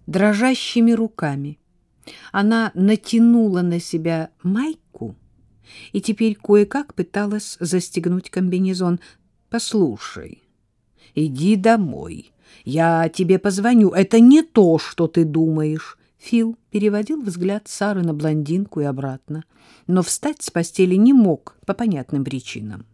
Дрожащими руками она натянула на себя майку и теперь кое-как пыталась застегнуть комбинезон. «Послушай, иди домой. Я тебе позвоню. Это не то, что ты думаешь». Фил переводил взгляд Сары на блондинку и обратно, но встать с постели не мог по понятным причинам.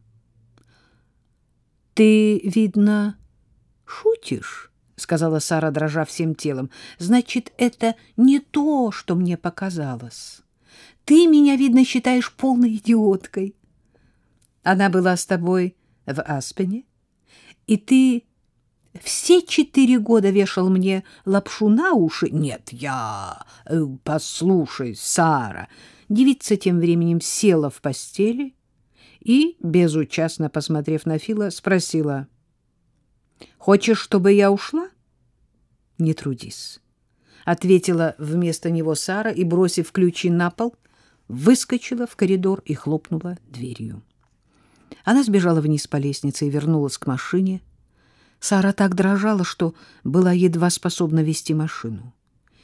«Ты, видно, шутишь?» — сказала Сара, дрожа всем телом. «Значит, это не то, что мне показалось. Ты меня, видно, считаешь полной идиоткой. Она была с тобой в Аспене, и ты все 4 года вешал мне лапшу на уши. Нет, я... Послушай, Сара». Девица тем временем села в постели и, безучастно посмотрев на Фила, спросила: «Хочешь, чтобы я ушла?» «Не трудись», — ответила вместо него Сара и, бросив ключи на пол, выскочила в коридор и хлопнула дверью. Она сбежала вниз по лестнице и вернулась к машине. Сара так дрожала, что была едва способна вести машину.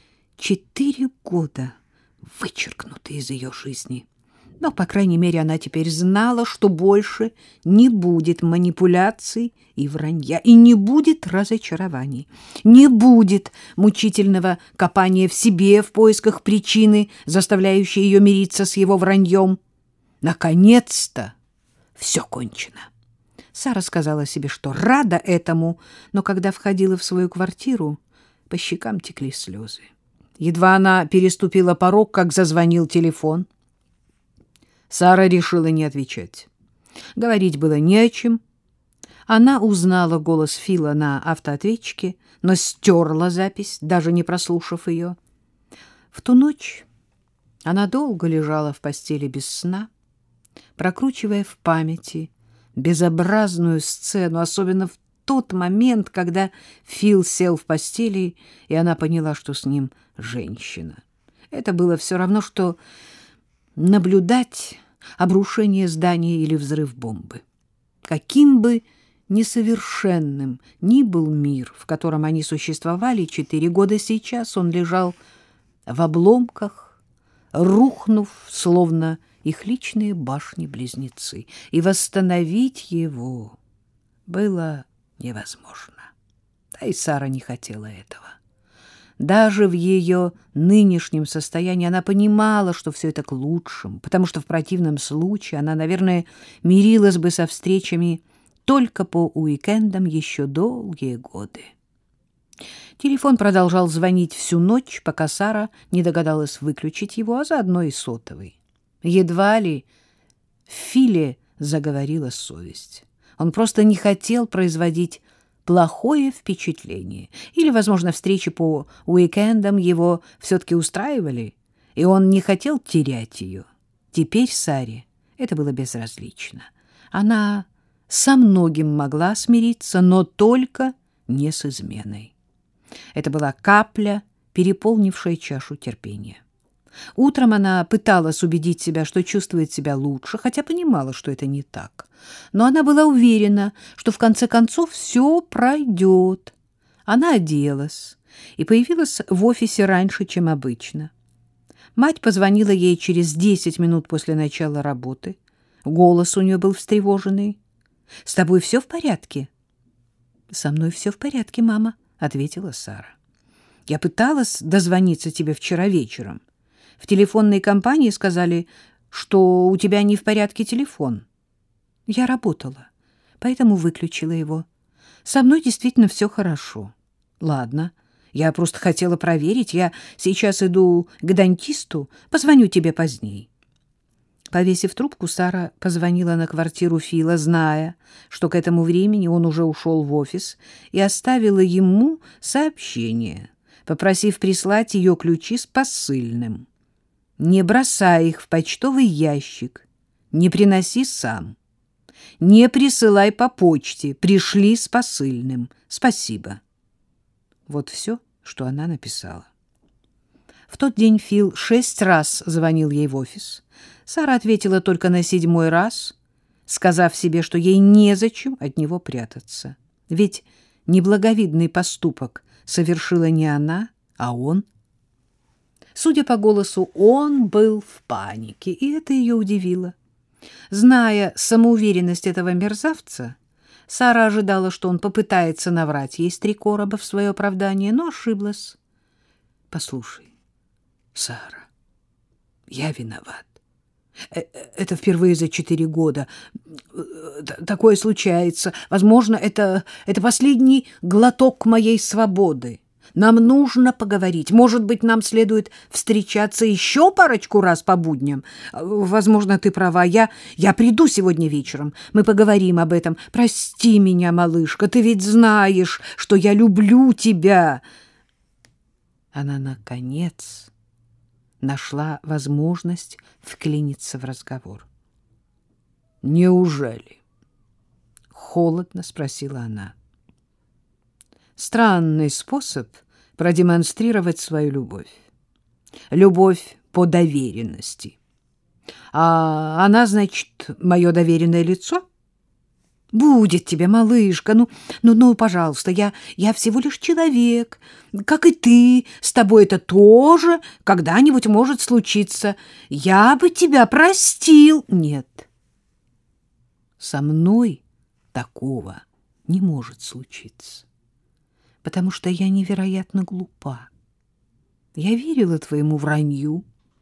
4 года вычеркнуты из ее жизни. Но, по крайней мере, она теперь знала, что больше не будет манипуляций и вранья, и не будет разочарований, не будет мучительного копания в себе в поисках причины, заставляющей ее мириться с его враньем. Наконец-то все кончено. Сара сказала себе, что рада этому, но когда входила в свою квартиру, по щекам текли слезы. Едва она переступила порог, как зазвонил телефон. Сара решила не отвечать. Говорить было не о чем. Она узнала голос Фила на автоответчике, но стерла запись, даже не прослушав ее. В ту ночь она долго лежала в постели без сна, прокручивая в памяти безобразную сцену, особенно в тот момент, когда Фил сел в постели, и она поняла, что с ним женщина. Это было все равно, что наблюдать обрушение здания или взрыв бомбы. Каким бы несовершенным ни был мир, в котором они существовали 4 года, сейчас он лежал в обломках, рухнув, словно их личные башни-близнецы, и восстановить его было невозможно. Да и Сара не хотела этого. Даже в ее нынешнем состоянии она понимала, что все это к лучшему, потому что в противном случае она, наверное, мирилась бы со встречами только по уикендам еще долгие годы. Телефон продолжал звонить всю ночь, пока Сара не догадалась выключить его, а заодно и сотовый. Едва ли в Филе заговорила совесть. Он просто не хотел производить плохое впечатление. Или, возможно, встречи по уикендам его все-таки устраивали, и он не хотел терять ее. Теперь Саре это было безразлично. Она со многим могла смириться, но только не с изменой. Это была капля, переполнившая чашу терпения. Утром она пыталась убедить себя, что чувствует себя лучше, хотя понимала, что это не так. Но она была уверена, что в конце концов все пройдет. Она оделась и появилась в офисе раньше, чем обычно. Мать позвонила ей через 10 минут после начала работы. Голос у нее был встревоженный. «С тобой все в порядке?» «Со мной все в порядке, мама», — ответила Сара. «Я пыталась дозвониться тебе вчера вечером. В телефонной компании сказали, что у тебя не в порядке телефон. Я работала, поэтому выключила его. Со мной действительно все хорошо. Ладно, я просто хотела проверить. Я сейчас иду к дантисту, позвоню тебе позднее». Повесив трубку, Сара позвонила на квартиру Фила, зная, что к этому времени он уже ушел в офис, и оставила ему сообщение, попросив прислать ее ключи с посыльным. «Не бросай их в почтовый ящик, не приноси сам. Не присылай по почте, пришли с посыльным. Спасибо». Вот все, что она написала. В тот день Фил 6 раз звонил ей в офис. Сара ответила только на 7-й раз, сказав себе, что ей незачем от него прятаться. Ведь неблаговидный поступок совершила не она, А он? Судя по голосу, он был в панике, и это ее удивило. Зная самоуверенность этого мерзавца, Сара ожидала, что он попытается наврать ей с 3 короба в свое оправдание, но ошиблась. — Послушай, Сара, я виноват. Это впервые за 4 года. Такое случается. Возможно, это последний глоток моей свободы. Нам нужно поговорить. Может быть, нам следует встречаться еще парочку раз по будням. Возможно, ты права. Я приду сегодня вечером. Мы поговорим об этом. Прости меня, малышка. Ты ведь знаешь, что я люблю тебя. Она, наконец, нашла возможность вклиниться в разговор. «Неужели?» — холодно спросила она. Странный способ продемонстрировать свою любовь. Любовь по доверенности. А она, значит, мое доверенное лицо? Будет тебе, малышка, ну, пожалуйста, я всего лишь человек, как и ты, с тобой это тоже когда-нибудь может случиться. Я бы тебя простил. Нет, со мной такого не может случиться, потому что я невероятно глупа. Я верила твоему вранью.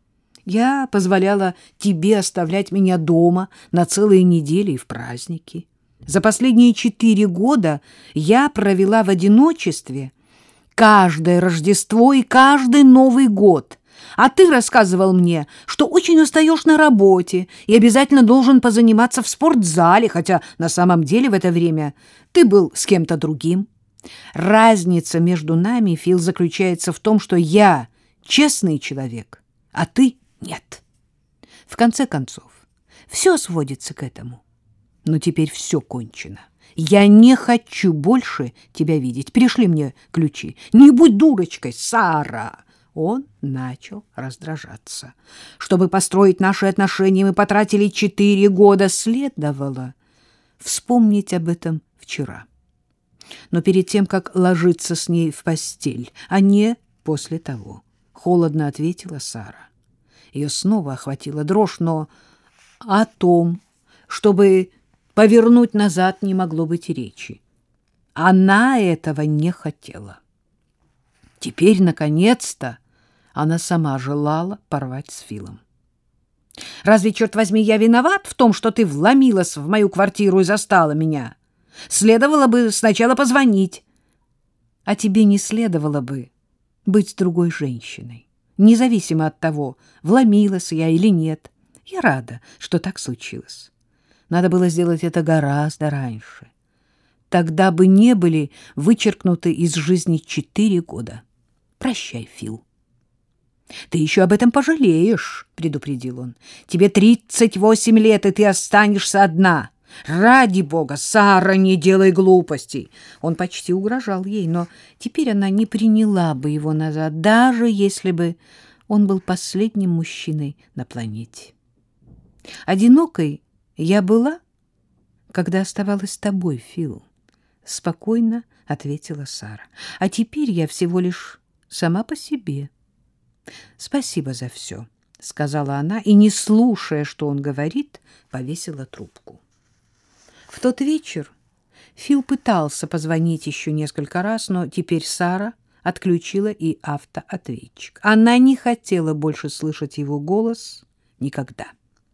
Я позволяла тебе оставлять меня дома на целые недели и в праздники. За последние 4 года я провела в одиночестве каждое Рождество и каждый Новый год. А ты рассказывал мне, что очень устаешь на работе и обязательно должен позаниматься в спортзале, хотя на самом деле в это время ты был с кем-то другим. Разница между нами, Фил, заключается в том, что я честный человек, а ты нет. В конце концов, все сводится к этому. Но теперь все кончено. Я не хочу больше тебя видеть. Пришли мне ключи. Не будь дурочкой, Сара. Он начал раздражаться. Чтобы построить наши отношения, мы потратили 4 года. Следовало вспомнить об этом вчера. Но перед тем, как ложиться с ней в постель, а не после того, холодно ответила Сара. Ее снова охватила дрожь, но о том, чтобы повернуть назад, не могло быть и речи. Она этого не хотела. Теперь, наконец-то, она сама желала порвать с Филом. «Разве, черт возьми, я виноват в том, что ты вломилась в мою квартиру и застала меня? Следовало бы сначала позвонить. А тебе не следовало бы быть с другой женщиной, независимо от того, вломилась я или нет. Я рада, что так случилось. Надо было сделать это гораздо раньше. Тогда бы не были вычеркнуты из жизни 4 года. Прощай, Фил». «Ты еще об этом пожалеешь», — предупредил он. «Тебе 38 лет, и ты останешься одна. Ради бога, Сара, не делай глупостей». Он почти угрожал ей, но теперь она не приняла бы его назад, даже если бы он был последним мужчиной на планете. «Одинокой я была, когда оставалась с тобой, Фил», — спокойно ответила Сара. «А теперь я всего лишь сама по себе». «Спасибо за все», — сказала она, и, не слушая, что он говорит, повесила трубку. В тот вечер Фил пытался позвонить еще несколько раз, но теперь Сара отключила и автоответчик. Она не хотела больше слышать его голос никогда.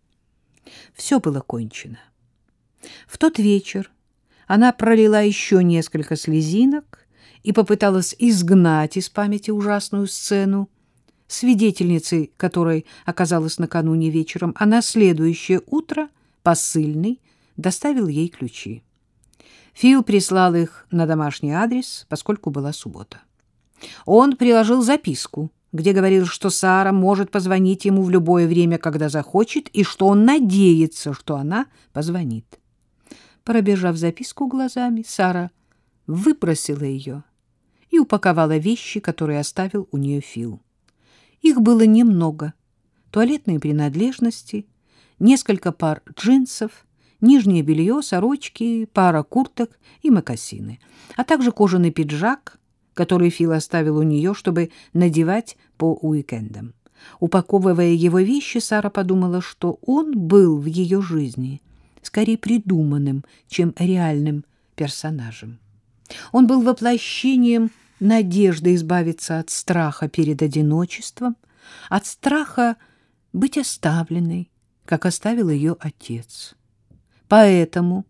Все было кончено. В тот вечер она пролила еще несколько слезинок и попыталась изгнать из памяти ужасную сцену, свидетельницей которой оказалась накануне вечером, а на следующее утро посыльный доставил ей ключи. Фил прислал их на домашний адрес, поскольку была суббота. Он приложил записку, где говорил, что Сара может позвонить ему в любое время, когда захочет, и что он надеется, что она позвонит. Пробежав записку глазами, Сара выбросила ее и упаковала вещи, которые оставил у нее Фил. Их было немного: туалетные принадлежности, несколько пар джинсов, нижнее белье, сорочки, пара курток и мокасины, а также кожаный пиджак, который Фил оставил у нее, чтобы надевать по уикендам. Упаковывая его вещи, Сара подумала, что он был в ее жизни скорее придуманным, чем реальным персонажем. Он был воплощением надежды избавиться от страха перед одиночеством, от страха быть оставленной, как оставил ее отец. Поэтому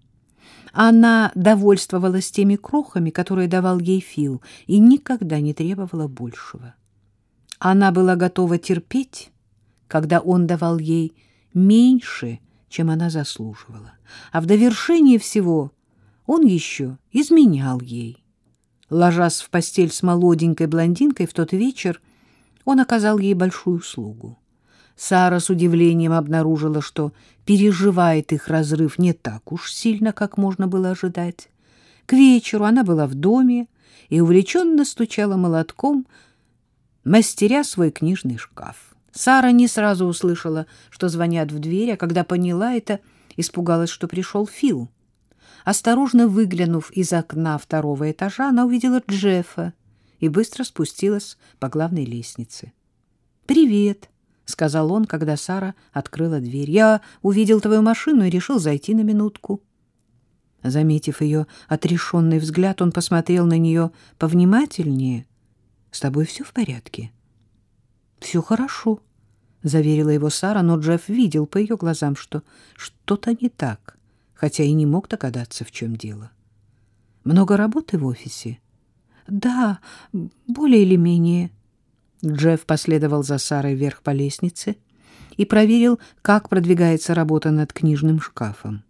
она довольствовалась теми крохами, которые давал ей Фил, и никогда не требовала большего. Она была готова терпеть, когда он давал ей меньше, чем она заслуживала. А в довершение всего он еще изменял ей. Ложась в постель с молоденькой блондинкой в тот вечер, он оказал ей большую услугу. Сара с удивлением обнаружила, что переживает их разрыв не так уж сильно, как можно было ожидать. К вечеру она была в доме и увлеченно стучала молотком, мастеря свой книжный шкаф. Сара не сразу услышала, что звонят в дверь, а когда поняла это, испугалась, что пришел Фил. Осторожно выглянув из окна второго этажа, она увидела Джеффа и быстро спустилась по главной лестнице. «Привет», — сказал он, когда Сара открыла дверь. «Я увидел твою машину и решил зайти на минутку». Заметив ее отрешенный взгляд, он посмотрел на нее повнимательнее. «С тобой все в порядке?» «Все хорошо», — заверила его Сара, но Джефф видел по ее глазам, что что-то не так, хотя и не мог догадаться, в чем дело. «Много работы в офисе?» «Да, более или менее». Джефф последовал за Сарой вверх по лестнице и проверил, как продвигается работа над книжным шкафом.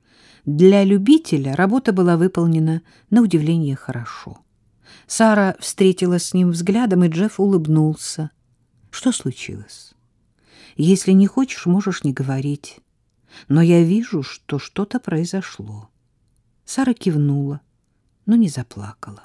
Для любителя работа была выполнена на удивление хорошо. Сара встретилась с ним взглядом, и Джефф улыбнулся. «Что случилось? Если не хочешь, можешь не говорить. Но я вижу, что что-то произошло». Сара кивнула, но не заплакала.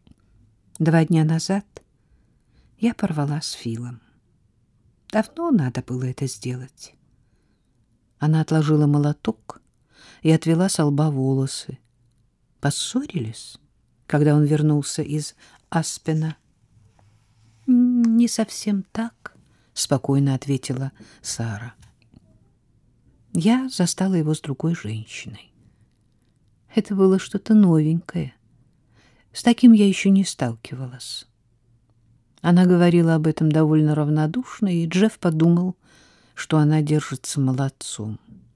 2 дня назад я порвала с Филом. Давно надо было это сделать. Она отложила молоток и отвела со лба волосы. Поссорились, когда он вернулся из Аспена? Не совсем так, спокойно ответила Сара. Я застала его с другой женщиной. Это было что-то новенькое. С таким я еще не сталкивалась. Она говорила об этом довольно равнодушно, и Джефф подумал, что она держится молодцом.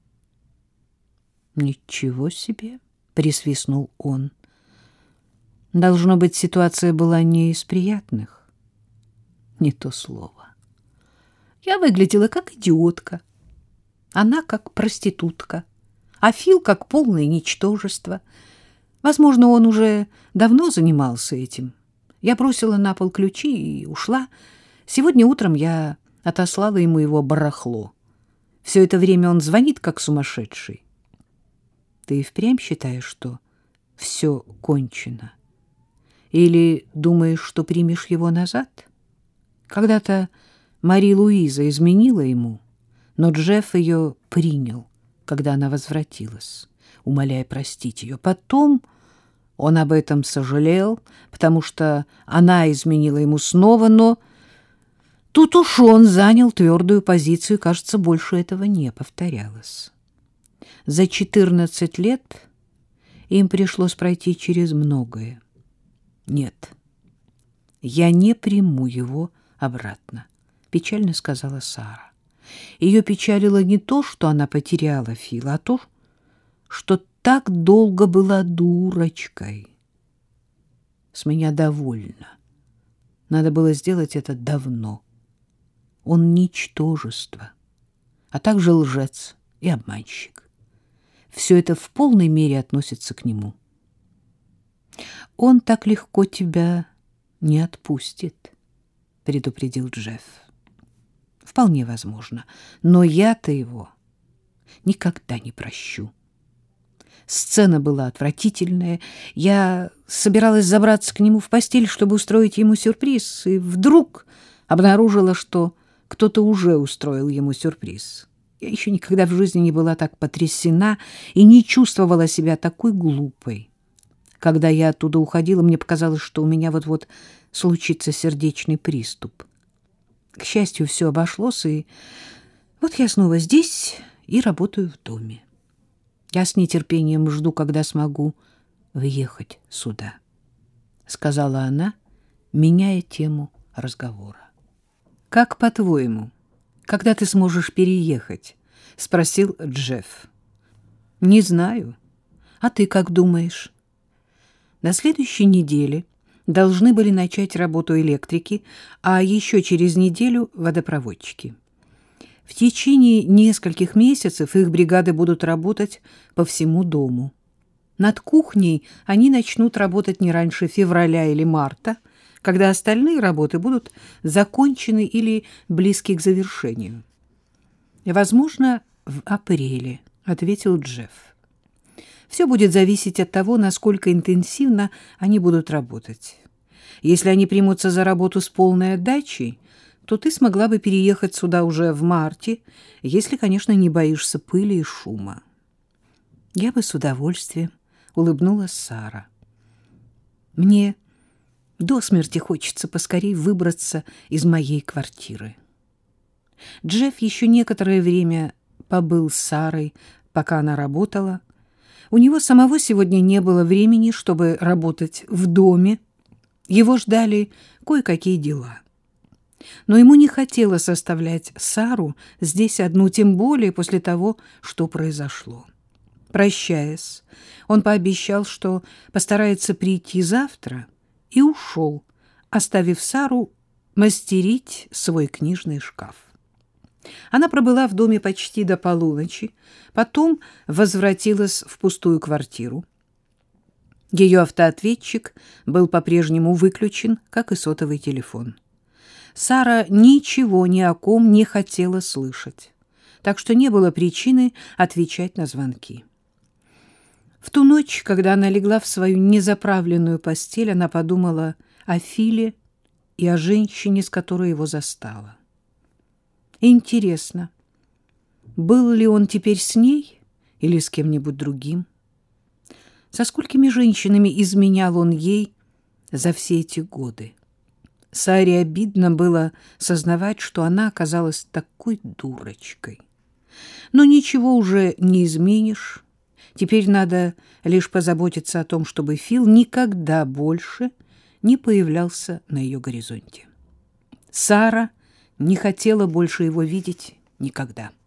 «Ничего себе!» — присвистнул он. «Должно быть, ситуация была не из приятных». Не то слово. Я выглядела как идиотка. Она как проститутка, а Фил как полное ничтожество. Возможно, он уже давно занимался этим. Я бросила на пол ключи и ушла. Сегодня утром я отослала ему его барахло. Все это время он звонит, как сумасшедший. Ты и впрямь считаешь, что все кончено? Или думаешь, что примешь его назад? Когда-то Мари-Луиза изменила ему, но Джефф ее принял, когда она возвратилась, умоляя простить ее. Потом он об этом сожалел, потому что она изменила ему снова, но тут уж он занял твердую позицию, и, кажется, больше этого не повторялось. За 14 лет им пришлось пройти через многое. Нет, я не приму его обратно, печально сказала Сара. Ее печалило не то, что она потеряла Фила, а то, что так долго была дурочкой. С меня довольно. Надо было сделать это давно. Он ничтожество, а также лжец и обманщик. Все это в полной мере относится к нему. Он так легко тебя не отпустит, предупредил Джефф. Вполне возможно, но я-то его никогда не прощу. Сцена была отвратительная. Я собиралась забраться к нему в постель, чтобы устроить ему сюрприз, и вдруг обнаружила, что кто-то уже устроил ему сюрприз. Я еще никогда в жизни не была так потрясена и не чувствовала себя такой глупой. Когда я оттуда уходила, мне показалось, что у меня вот-вот случится сердечный приступ. К счастью, все обошлось, и вот я снова здесь и работаю в доме. Я с нетерпением жду, когда смогу въехать сюда, — сказала она, меняя тему разговора. — Как, по-твоему, когда ты сможешь переехать? — спросил Джефф. — Не знаю. А ты как думаешь? На следующей неделе должны были начать работу электрики, а еще через неделю — водопроводчики. В течение нескольких месяцев их бригады будут работать по всему дому. Над кухней они начнут работать не раньше февраля или марта, когда остальные работы будут закончены или близки к завершению. «Возможно, в апреле», — ответил Джефф. «Все будет зависеть от того, насколько интенсивно они будут работать. Если они примутся за работу с полной отдачей, то ты смогла бы переехать сюда уже в марте, если, конечно, не боишься пыли и шума». «Я бы с удовольствием», — улыбнулась Сара. «Мне до смерти хочется поскорей выбраться из моей квартиры». Джефф еще некоторое время побыл с Сарой, пока она работала. У него самого сегодня не было времени, чтобы работать в доме. Его ждали кое-какие дела. Но ему не хотелось оставлять Сару здесь одну, тем более после того, что произошло. Прощаясь, он пообещал, что постарается прийти завтра, и ушел, оставив Сару мастерить свой книжный шкаф. Она пробыла в доме почти до полуночи, потом возвратилась в пустую квартиру. Ее автоответчик был по-прежнему выключен, как и сотовый телефон. Сара ничего ни о ком не хотела слышать, так что не было причины отвечать на звонки. В ту ночь, когда она легла в свою незаправленную постель, она подумала о Филе и о женщине, с которой его застала. Интересно, был ли он теперь с ней или с кем-нибудь другим? Со сколькими женщинами изменял он ей за все эти годы? Саре обидно было сознавать, что она оказалась такой дурочкой. Но ничего уже не изменишь. Теперь надо лишь позаботиться о том, чтобы Фил никогда больше не появлялся на ее горизонте. Сара не хотела больше его видеть никогда.